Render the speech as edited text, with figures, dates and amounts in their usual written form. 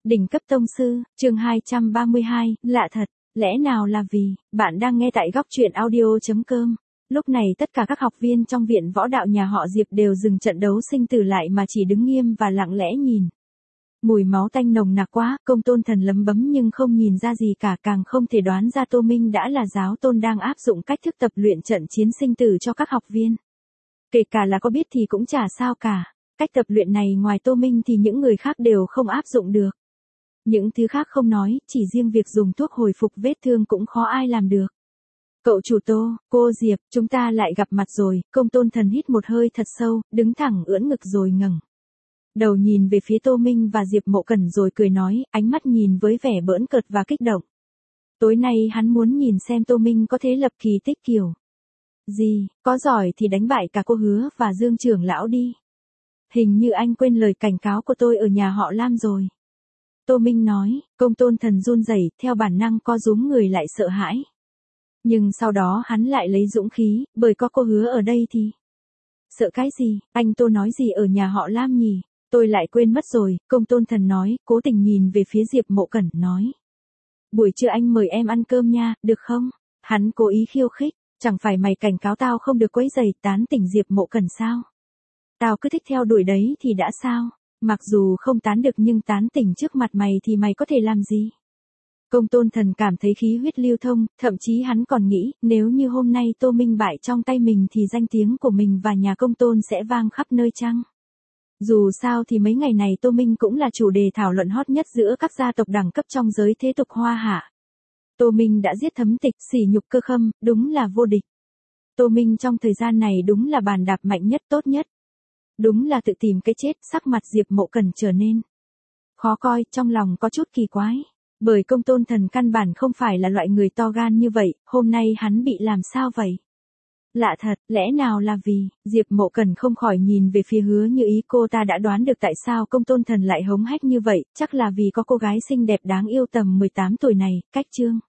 Đỉnh cấp tông sư, chương 232, lạ thật, lẽ nào là vì, bạn đang nghe tại góc truyện audio.com. Lúc này tất cả các học viên trong viện võ đạo nhà họ Diệp đều dừng trận đấu sinh tử lại mà chỉ đứng nghiêm và lặng lẽ nhìn. Mùi máu tanh nồng nặc quá, Công Tôn Thần lấm bấm nhưng không nhìn ra gì cả, càng không thể đoán ra Tô Minh đã là giáo tôn đang áp dụng cách thức tập luyện trận chiến sinh tử cho các học viên. Kể cả là có biết thì cũng chả sao cả, cách tập luyện này ngoài Tô Minh thì những người khác đều không áp dụng được. Những thứ khác không nói, chỉ riêng việc dùng thuốc hồi phục vết thương cũng khó ai làm được. Cậu chủ Tô, cô Diệp, chúng ta lại gặp mặt rồi. Công Tôn Thần hít một hơi thật sâu, đứng thẳng ưỡn ngực rồi ngẩng đầu nhìn về phía Tô Minh và Diệp Mộ Cẩn rồi cười nói, ánh mắt nhìn với vẻ bỡn cợt và kích động. Tối nay hắn muốn nhìn xem Tô Minh có thể lập kỳ tích kiểu gì, có giỏi thì đánh bại cả cô Hứa và Dương trưởng lão đi. Hình như anh quên lời cảnh cáo của tôi ở nhà họ Lam rồi. Tô Minh nói. Công Tôn Thần run rẩy, theo bản năng co rúm người lại sợ hãi. Nhưng sau đó hắn lại lấy dũng khí, bởi có cô Hứa ở đây thì... Sợ cái gì, anh Tô nói gì ở nhà họ Lam nhỉ? Tôi lại quên mất rồi, Công Tôn Thần nói, cố tình nhìn về phía Diệp Mộ Cẩn nói. Buổi trưa anh mời em ăn cơm nha, được không? Hắn cố ý khiêu khích, chẳng phải mày cảnh cáo tao không được quấy rầy tán tỉnh Diệp Mộ Cẩn sao? Tao cứ thích theo đuổi đấy thì đã sao? Mặc dù không tán được nhưng tán tỉnh trước mặt mày thì mày có thể làm gì? Công Tôn Thần cảm thấy khí huyết lưu thông, thậm chí hắn còn nghĩ, nếu như hôm nay Tô Minh bại trong tay mình thì danh tiếng của mình và nhà Công Tôn sẽ vang khắp nơi chăng? Dù sao thì mấy ngày này Tô Minh cũng là chủ đề thảo luận hot nhất giữa các gia tộc đẳng cấp trong giới thế tục Hoa Hạ. Tô Minh đã giết Thấm Tịch, sỉ nhục Cơ Khâm, đúng là vô địch. Tô Minh trong thời gian này đúng là bàn đạp mạnh nhất tốt nhất. Đúng là tự tìm cái chết, sắc mặt Diệp Mộ Cẩn trở nên khó coi, trong lòng có chút kỳ quái. Bởi Công Tôn Thần căn bản không phải là loại người to gan như vậy, hôm nay hắn bị làm sao vậy? Lạ thật, lẽ nào là vì, Diệp Mộ Cẩn không khỏi nhìn về phía Hứa Như Ý, cô ta đã đoán được tại sao Công Tôn Thần lại hống hách như vậy, chắc là vì có cô gái xinh đẹp đáng yêu tầm 18 tuổi này, cách chương.